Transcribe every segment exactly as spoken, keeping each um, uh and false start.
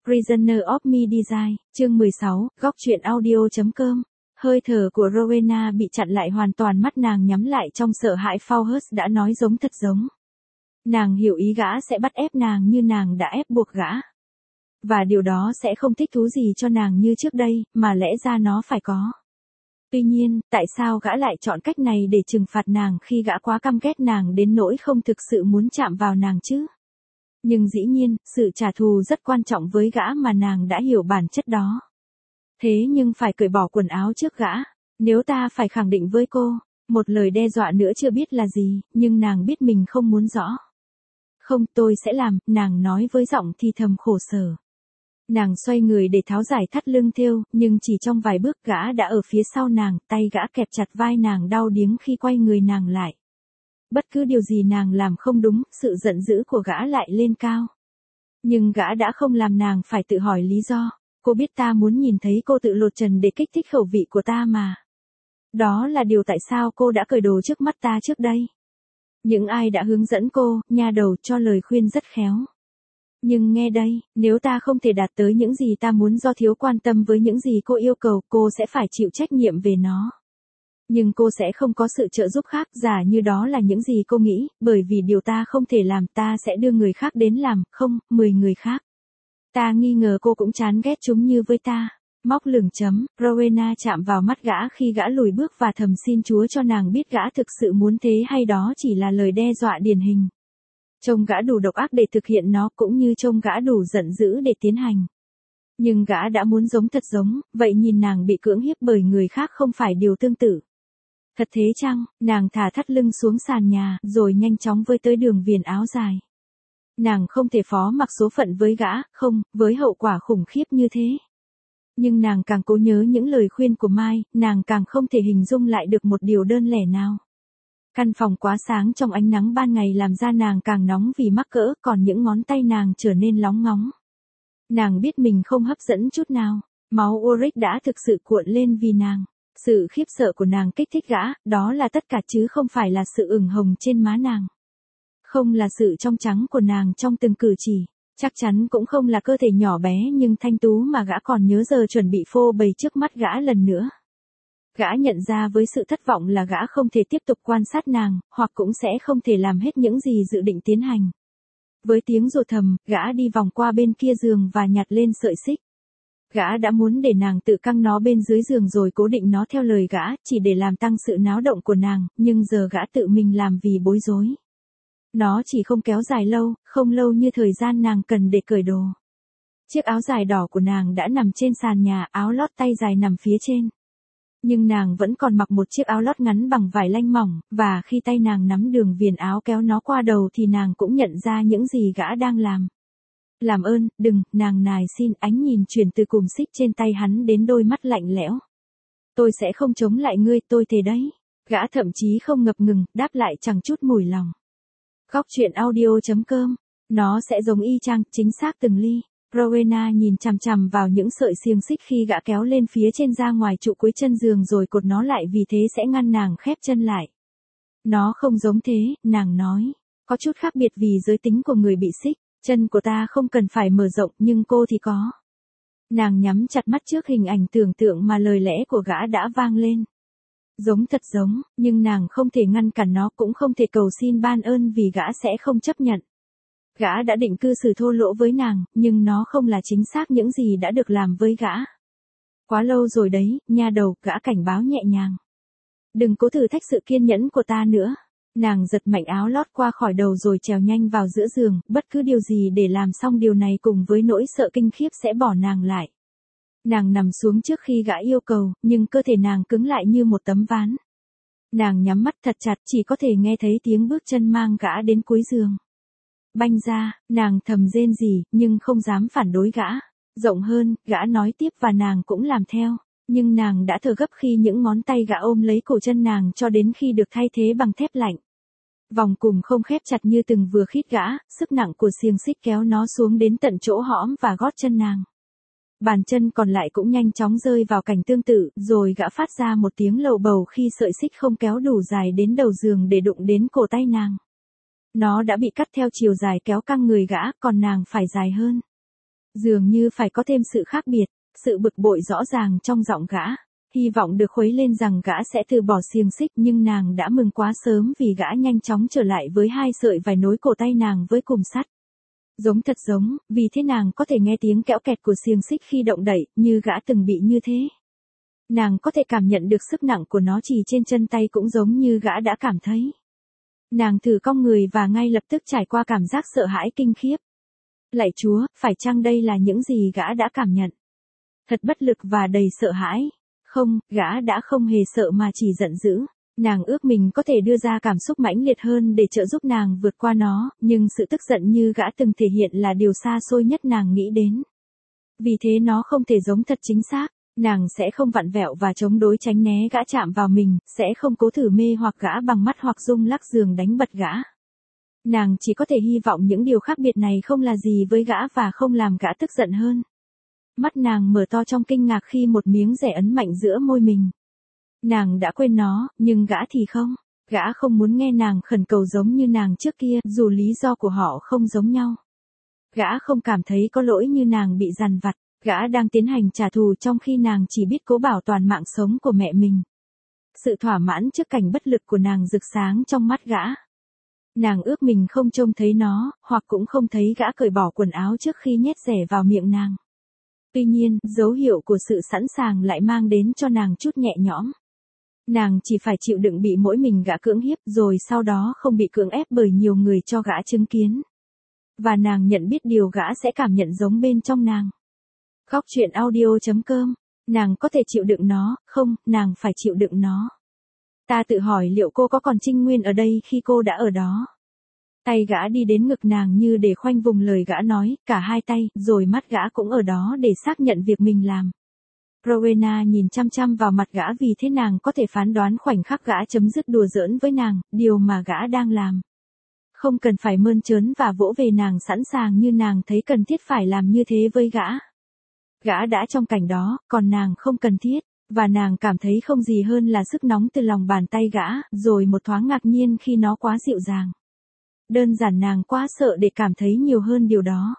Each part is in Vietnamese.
Prisoner of Me Design, chương mười sáu, góc truyện audio.com. Hơi thở của Rowena bị chặn lại hoàn toàn, mắt nàng nhắm lại trong sợ hãi. Faust đã nói giống thật giống. Nàng hiểu ý gã sẽ bắt ép nàng như nàng đã ép buộc gã. Và điều đó sẽ không thích thú gì cho nàng như trước đây, mà lẽ ra nó phải có. Tuy nhiên, tại sao gã lại chọn cách này để trừng phạt nàng khi gã quá căm ghét nàng đến nỗi không thực sự muốn chạm vào nàng chứ? Nhưng dĩ nhiên, sự trả thù rất quan trọng với gã mà nàng đã hiểu bản chất đó. Thế nhưng phải cởi bỏ quần áo trước gã. Nếu ta phải khẳng định với cô, một lời đe dọa nữa chưa biết là gì, nhưng nàng biết mình không muốn rõ. Không, tôi sẽ làm, nàng nói với giọng thì thầm khổ sở. Nàng xoay người để tháo giải thắt lưng thêu, nhưng chỉ trong vài bước gã đã ở phía sau nàng, tay gã kẹp chặt vai nàng đau điếng khi quay người nàng lại. Bất cứ điều gì nàng làm không đúng, sự giận dữ của gã lại lên cao. Nhưng gã đã không làm nàng phải tự hỏi lý do. Cô biết ta muốn nhìn thấy cô tự lột trần để kích thích khẩu vị của ta mà. Đó là điều tại sao cô đã cởi đồ trước mắt ta trước đây. Những ai đã hướng dẫn cô, nha đầu, cho lời khuyên rất khéo. Nhưng nghe đây, nếu ta không thể đạt tới những gì ta muốn do thiếu quan tâm với những gì cô yêu cầu, cô sẽ phải chịu trách nhiệm về nó. Nhưng cô sẽ không có sự trợ giúp khác, giả như đó là những gì cô nghĩ, bởi vì điều ta không thể làm, ta sẽ đưa người khác đến làm, không, mười người khác. Ta nghi ngờ cô cũng chán ghét chúng như với ta. Móc lửng chấm, Rowena chạm vào mắt gã khi gã lùi bước và thầm xin Chúa cho nàng biết gã thực sự muốn thế hay đó chỉ là lời đe dọa điển hình. Trông gã đủ độc ác để thực hiện nó, cũng như trông gã đủ giận dữ để tiến hành. Nhưng gã đã muốn giống thật giống, vậy nhìn nàng bị cưỡng hiếp bởi người khác không phải điều tương tự. Thật thế chăng? Nàng thả thắt lưng xuống sàn nhà, rồi nhanh chóng với tới đường viền áo dài. Nàng không thể phó mặc số phận với gã, không, với hậu quả khủng khiếp như thế. Nhưng nàng càng cố nhớ những lời khuyên của Mai, nàng càng không thể hình dung lại được một điều đơn lẻ nào. Căn phòng quá sáng trong ánh nắng ban ngày làm da nàng càng nóng vì mắc cỡ, còn những ngón tay nàng trở nên lóng ngóng. Nàng biết mình không hấp dẫn chút nào, máu Ulrich đã thực sự cuộn lên vì nàng. Sự khiếp sợ của nàng kích thích gã, đó là tất cả chứ không phải là sự ửng hồng trên má nàng. Không là sự trong trắng của nàng trong từng cử chỉ, chắc chắn cũng không là cơ thể nhỏ bé nhưng thanh tú mà gã còn nhớ giờ chuẩn bị phô bày trước mắt gã lần nữa. Gã nhận ra với sự thất vọng là gã không thể tiếp tục quan sát nàng, hoặc cũng sẽ không thể làm hết những gì dự định tiến hành. Với tiếng rồ thầm, gã đi vòng qua bên kia giường và nhặt lên sợi xích. Gã đã muốn để nàng tự căng nó bên dưới giường rồi cố định nó theo lời gã, chỉ để làm tăng sự náo động của nàng, nhưng giờ gã tự mình làm vì bối rối. Nó chỉ không kéo dài lâu, không lâu như thời gian nàng cần để cởi đồ. Chiếc áo dài đỏ của nàng đã nằm trên sàn nhà, áo lót tay dài nằm phía trên. Nhưng nàng vẫn còn mặc một chiếc áo lót ngắn bằng vải lanh mỏng, và khi tay nàng nắm đường viền áo kéo nó qua đầu thì nàng cũng nhận ra những gì gã đang làm. Làm ơn, đừng, nàng nài xin. Ánh nhìn chuyển từ cùm xích trên tay hắn đến đôi mắt lạnh lẽo. Tôi sẽ không chống lại ngươi, tôi thề đấy. Gã thậm chí không ngập ngừng, đáp lại chẳng chút mùi lòng. Góc truyện audio.com. Nó sẽ giống y chang, chính xác từng ly. Rowena nhìn chằm chằm vào những sợi xiềng xích khi gã kéo lên phía trên ra ngoài trụ cuối chân giường rồi cột nó lại, vì thế sẽ ngăn nàng khép chân lại. Nó không giống thế, nàng nói. Có chút khác biệt vì giới tính của người bị xích. Chân của ta không cần phải mở rộng nhưng cô thì có. Nàng nhắm chặt mắt trước hình ảnh tưởng tượng mà lời lẽ của gã đã vang lên. Giống thật giống, nhưng nàng không thể ngăn cản nó, cũng không thể cầu xin ban ơn vì gã sẽ không chấp nhận. Gã đã định cư xử thô lỗ với nàng, nhưng nó không là chính xác những gì đã được làm với gã. Quá lâu rồi đấy, nha đầu, gã cảnh báo nhẹ nhàng. Đừng cố thử thách sự kiên nhẫn của ta nữa. Nàng giật mạnh áo lót qua khỏi đầu rồi trèo nhanh vào giữa giường, bất cứ điều gì để làm xong điều này cùng với nỗi sợ kinh khiếp sẽ bỏ nàng lại. Nàng nằm xuống trước khi gã yêu cầu, nhưng cơ thể nàng cứng lại như một tấm ván. Nàng nhắm mắt thật chặt, chỉ có thể nghe thấy tiếng bước chân mang gã đến cuối giường. Banh ra, nàng thầm rên rỉ, nhưng không dám phản đối gã. Rộng hơn, gã nói tiếp và nàng cũng làm theo. Nhưng nàng đã thở gấp khi những ngón tay gã ôm lấy cổ chân nàng cho đến khi được thay thế bằng thép lạnh. Vòng cùm không khép chặt như từng vừa khít gã, sức nặng của xiềng xích kéo nó xuống đến tận chỗ hõm và gót chân nàng. Bàn chân còn lại cũng nhanh chóng rơi vào cảnh tương tự, rồi gã phát ra một tiếng lầu bầu khi sợi xích không kéo đủ dài đến đầu giường để đụng đến cổ tay nàng. Nó đã bị cắt theo chiều dài kéo căng người gã, còn nàng phải dài hơn. Dường như phải có thêm sự khác biệt, sự bực bội rõ ràng trong giọng gã. Hy vọng được khuấy lên rằng gã sẽ từ bỏ xiềng xích, nhưng nàng đã mừng quá sớm vì gã nhanh chóng trở lại với hai sợi vải nối cổ tay nàng với cùm sắt. Giống thật giống, vì thế nàng có thể nghe tiếng kéo kẹt của xiềng xích khi động đẩy, như gã từng bị như thế. Nàng có thể cảm nhận được sức nặng của nó chỉ trên chân tay cũng giống như gã đã cảm thấy. Nàng thử cong người và ngay lập tức trải qua cảm giác sợ hãi kinh khiếp. Lạy Chúa, phải chăng đây là những gì gã đã cảm nhận? Thật bất lực và đầy sợ hãi. Không, gã đã không hề sợ mà chỉ giận dữ. Nàng ước mình có thể đưa ra cảm xúc mãnh liệt hơn để trợ giúp nàng vượt qua nó, nhưng sự tức giận như gã từng thể hiện là điều xa xôi nhất nàng nghĩ đến. Vì thế nó không thể giống thật chính xác. Nàng sẽ không vặn vẹo và chống đối tránh né gã chạm vào mình, sẽ không cố thử mê hoặc gã bằng mắt hoặc rung lắc giường đánh bật gã. Nàng chỉ có thể hy vọng những điều khác biệt này không là gì với gã và không làm gã tức giận hơn. Mắt nàng mở to trong kinh ngạc khi một miếng rẻ ấn mạnh giữa môi mình. Nàng đã quên nó, nhưng gã thì không. Gã không muốn nghe nàng khẩn cầu giống như nàng trước kia, dù lý do của họ không giống nhau. Gã không cảm thấy có lỗi như nàng bị dằn vặt. Gã đang tiến hành trả thù trong khi nàng chỉ biết cố bảo toàn mạng sống của mẹ mình. Sự thỏa mãn trước cảnh bất lực của nàng rực sáng trong mắt gã. Nàng ước mình không trông thấy nó, hoặc cũng không thấy gã cởi bỏ quần áo trước khi nhét rẻ vào miệng nàng. Tuy nhiên, dấu hiệu của sự sẵn sàng lại mang đến cho nàng chút nhẹ nhõm. Nàng chỉ phải chịu đựng bị mỗi mình gã cưỡng hiếp rồi sau đó không bị cưỡng ép bởi nhiều người cho gã chứng kiến. Và nàng nhận biết điều gã sẽ cảm nhận giống bên trong nàng. Góc truyện audio chấm com. Nàng có thể chịu đựng nó, không, nàng phải chịu đựng nó. Ta tự hỏi liệu cô có còn Trinh Nguyên ở đây khi cô đã ở đó. Tay gã đi đến ngực nàng như để khoanh vùng lời gã nói, cả hai tay, rồi mắt gã cũng ở đó để xác nhận việc mình làm. Rowena nhìn chăm chăm vào mặt gã vì thế nàng có thể phán đoán khoảnh khắc gã chấm dứt đùa giỡn với nàng, điều mà gã đang làm. Không cần phải mơn trớn và vỗ về nàng sẵn sàng như nàng thấy cần thiết phải làm như thế với gã. Gã đã trong cảnh đó, còn nàng không cần thiết, và nàng cảm thấy không gì hơn là sức nóng từ lòng bàn tay gã, rồi một thoáng ngạc nhiên khi nó quá dịu dàng. Đơn giản nàng quá sợ để cảm thấy nhiều hơn điều đó.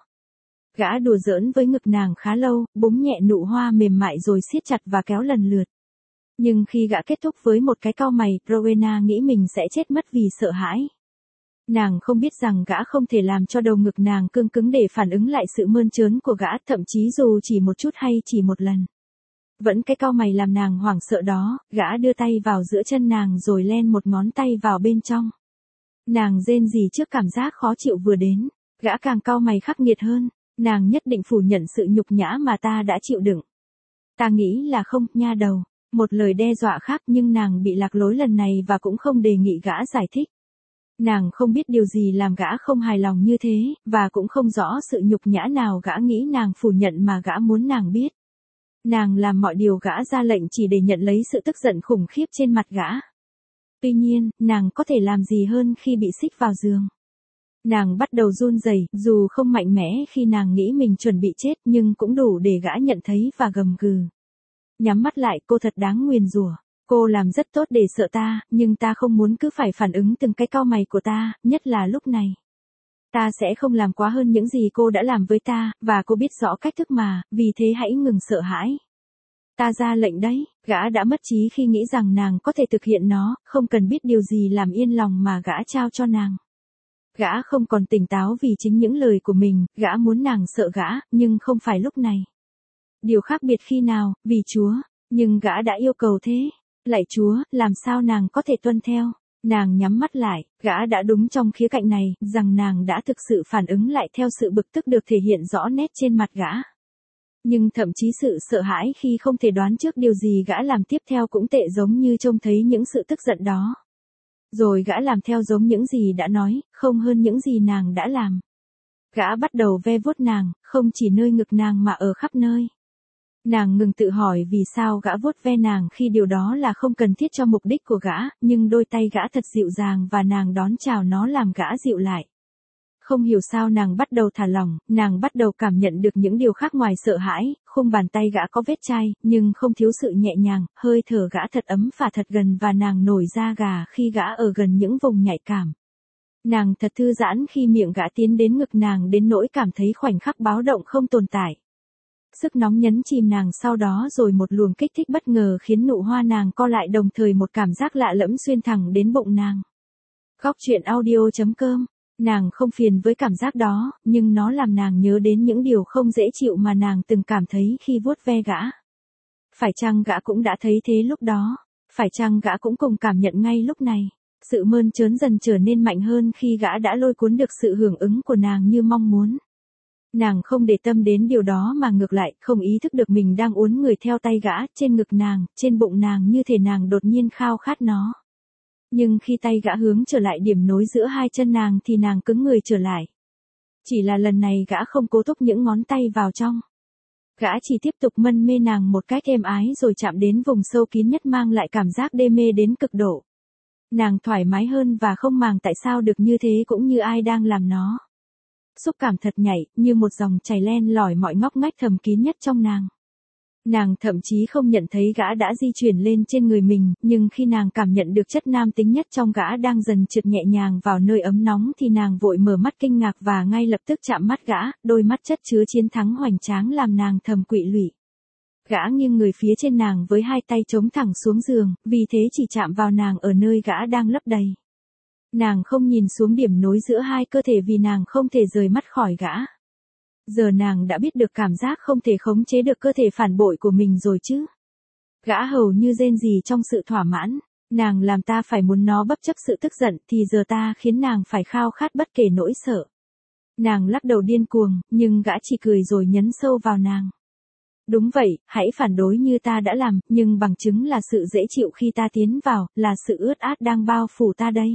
Gã đùa giỡn với ngực nàng khá lâu, búng nhẹ nụ hoa mềm mại rồi siết chặt và kéo lần lượt. Nhưng khi gã kết thúc với một cái cau mày, Rowena nghĩ mình sẽ chết mất vì sợ hãi. Nàng không biết rằng gã không thể làm cho đầu ngực nàng cương cứng để phản ứng lại sự mơn trớn của gã, thậm chí dù chỉ một chút hay chỉ một lần. Vẫn cái cau mày làm nàng hoảng sợ đó, gã đưa tay vào giữa chân nàng rồi len một ngón tay vào bên trong. Nàng rên rỉ trước cảm giác khó chịu vừa đến, gã càng cau mày khắc nghiệt hơn, nàng nhất định phủ nhận sự nhục nhã mà ta đã chịu đựng. Ta nghĩ là không, nha đầu, một lời đe dọa khác nhưng nàng bị lạc lối lần này và cũng không đề nghị gã giải thích. Nàng không biết điều gì làm gã không hài lòng như thế, và cũng không rõ sự nhục nhã nào gã nghĩ nàng phủ nhận mà gã muốn nàng biết. Nàng làm mọi điều gã ra lệnh chỉ để nhận lấy sự tức giận khủng khiếp trên mặt gã. Tuy nhiên, nàng có thể làm gì hơn khi bị xích vào giường. Nàng bắt đầu run rẩy, dù không mạnh mẽ khi nàng nghĩ mình chuẩn bị chết nhưng cũng đủ để gã nhận thấy và gầm gừ. Nhắm mắt lại, cô thật đáng nguyền rủa. Cô làm rất tốt để sợ ta, nhưng ta không muốn cứ phải phản ứng từng cái cau mày của ta, nhất là lúc này. Ta sẽ không làm quá hơn những gì cô đã làm với ta, và cô biết rõ cách thức mà, vì thế hãy ngừng sợ hãi. Ta ra lệnh đấy, gã đã mất trí khi nghĩ rằng nàng có thể thực hiện nó, không cần biết điều gì làm yên lòng mà gã trao cho nàng. Gã không còn tỉnh táo vì chính những lời của mình, gã muốn nàng sợ gã, nhưng không phải lúc này. Điều khác biệt khi nào, vì Chúa, nhưng gã đã yêu cầu thế. Lạy Chúa, làm sao nàng có thể tuân theo? Nàng nhắm mắt lại, gã đã đúng trong khía cạnh này, rằng nàng đã thực sự phản ứng lại theo sự bực tức được thể hiện rõ nét trên mặt gã. Nhưng thậm chí sự sợ hãi khi không thể đoán trước điều gì gã làm tiếp theo cũng tệ giống như trông thấy những sự tức giận đó. Rồi gã làm theo giống những gì đã nói, không hơn những gì nàng đã làm. Gã bắt đầu ve vuốt nàng, không chỉ nơi ngực nàng mà ở khắp nơi. Nàng ngừng tự hỏi vì sao gã vuốt ve nàng khi điều đó là không cần thiết cho mục đích của gã, nhưng đôi tay gã thật dịu dàng và nàng đón chào nó làm gã dịu lại. Không hiểu sao nàng bắt đầu thả lỏng, nàng bắt đầu cảm nhận được những điều khác ngoài sợ hãi, khung bàn tay gã có vết chai, nhưng không thiếu sự nhẹ nhàng, hơi thở gã thật ấm và thật gần và nàng nổi da gà khi gã ở gần những vùng nhạy cảm. Nàng thật thư giãn khi miệng gã tiến đến ngực nàng đến nỗi cảm thấy khoảnh khắc báo động không tồn tại. Sức nóng nhấn chìm nàng sau đó rồi một luồng kích thích bất ngờ khiến nụ hoa nàng co lại đồng thời một cảm giác lạ lẫm xuyên thẳng đến bụng nàng. Góc truyện audio chấm com. Nàng không phiền với cảm giác đó, nhưng nó làm nàng nhớ đến những điều không dễ chịu mà nàng từng cảm thấy khi vuốt ve gã. Phải chăng gã cũng đã thấy thế lúc đó? Phải chăng gã cũng cùng cảm nhận ngay lúc này? Sự mơn trớn dần trở nên mạnh hơn khi gã đã lôi cuốn được sự hưởng ứng của nàng như mong muốn. Nàng không để tâm đến điều đó mà ngược lại không ý thức được mình đang uốn người theo tay gã trên ngực nàng, trên bụng nàng như thể nàng đột nhiên khao khát nó. Nhưng khi tay gã hướng trở lại điểm nối giữa hai chân nàng thì nàng cứng người trở lại. Chỉ là lần này gã không cố thúc những ngón tay vào trong. Gã chỉ tiếp tục mân mê nàng một cách êm ái rồi chạm đến vùng sâu kín nhất mang lại cảm giác đê mê đến cực độ. Nàng thoải mái hơn và không màng tại sao được như thế cũng như ai đang làm nó. Xúc cảm thật nhảy, như một dòng chảy len lỏi mọi ngóc ngách thầm kín nhất trong nàng. Nàng thậm chí không nhận thấy gã đã di chuyển lên trên người mình, nhưng khi nàng cảm nhận được chất nam tính nhất trong gã đang dần trượt nhẹ nhàng vào nơi ấm nóng thì nàng vội mở mắt kinh ngạc và ngay lập tức chạm mắt gã, đôi mắt chất chứa chiến thắng hoành tráng làm nàng thầm quỵ lụy. Gã nghiêng người phía trên nàng với hai tay chống thẳng xuống giường, vì thế chỉ chạm vào nàng ở nơi gã đang lấp đầy. Nàng không nhìn xuống điểm nối giữa hai cơ thể vì nàng không thể rời mắt khỏi gã. Giờ nàng đã biết được cảm giác không thể khống chế được cơ thể phản bội của mình rồi chứ. Gã hầu như rên rỉ trong sự thỏa mãn, nàng làm ta phải muốn nó bất chấp sự tức giận thì giờ ta khiến nàng phải khao khát bất kể nỗi sợ. Nàng lắc đầu điên cuồng, nhưng gã chỉ cười rồi nhấn sâu vào nàng. Đúng vậy, hãy phản đối như ta đã làm, nhưng bằng chứng là sự dễ chịu khi ta tiến vào, là sự ướt át đang bao phủ ta đây.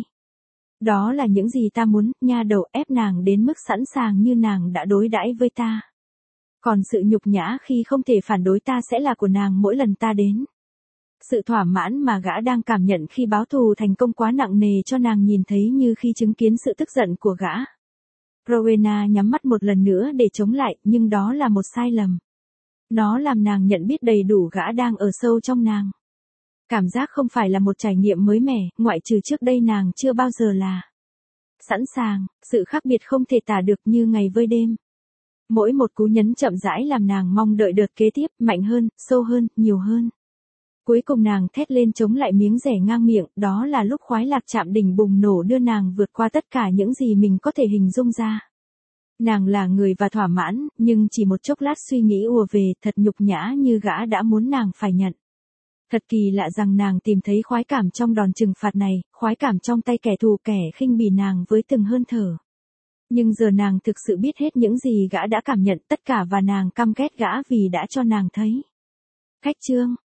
Đó là những gì ta muốn, nha đầu, ép nàng đến mức sẵn sàng như nàng đã đối đãi với ta. Còn sự nhục nhã khi không thể phản đối ta sẽ là của nàng mỗi lần ta đến. Sự thỏa mãn mà gã đang cảm nhận khi báo thù thành công quá nặng nề cho nàng nhìn thấy như khi chứng kiến sự tức giận của gã. Rowena nhắm mắt một lần nữa để chống lại, nhưng đó là một sai lầm. Nó làm nàng nhận biết đầy đủ gã đang ở sâu trong nàng. Cảm giác không phải là một trải nghiệm mới mẻ, ngoại trừ trước đây nàng chưa bao giờ là. Sẵn sàng, sự khác biệt không thể tả được như ngày với đêm. Mỗi một cú nhấn chậm rãi làm nàng mong đợi đợt kế tiếp, mạnh hơn, sâu hơn, nhiều hơn. Cuối cùng nàng thét lên chống lại miếng rẻ ngang miệng, đó là lúc khoái lạc chạm đỉnh bùng nổ đưa nàng vượt qua tất cả những gì mình có thể hình dung ra. Nàng là người và thỏa mãn, nhưng chỉ một chốc lát suy nghĩ ùa về, thật nhục nhã như gã đã muốn nàng phải nhận. Thật kỳ lạ rằng nàng tìm thấy khoái cảm trong đòn trừng phạt này, khoái cảm trong tay kẻ thù kẻ khinh bỉ nàng với từng hơi thở. Nhưng giờ nàng thực sự biết hết những gì gã đã cảm nhận tất cả và nàng căm ghét gã vì đã cho nàng thấy. Khách chương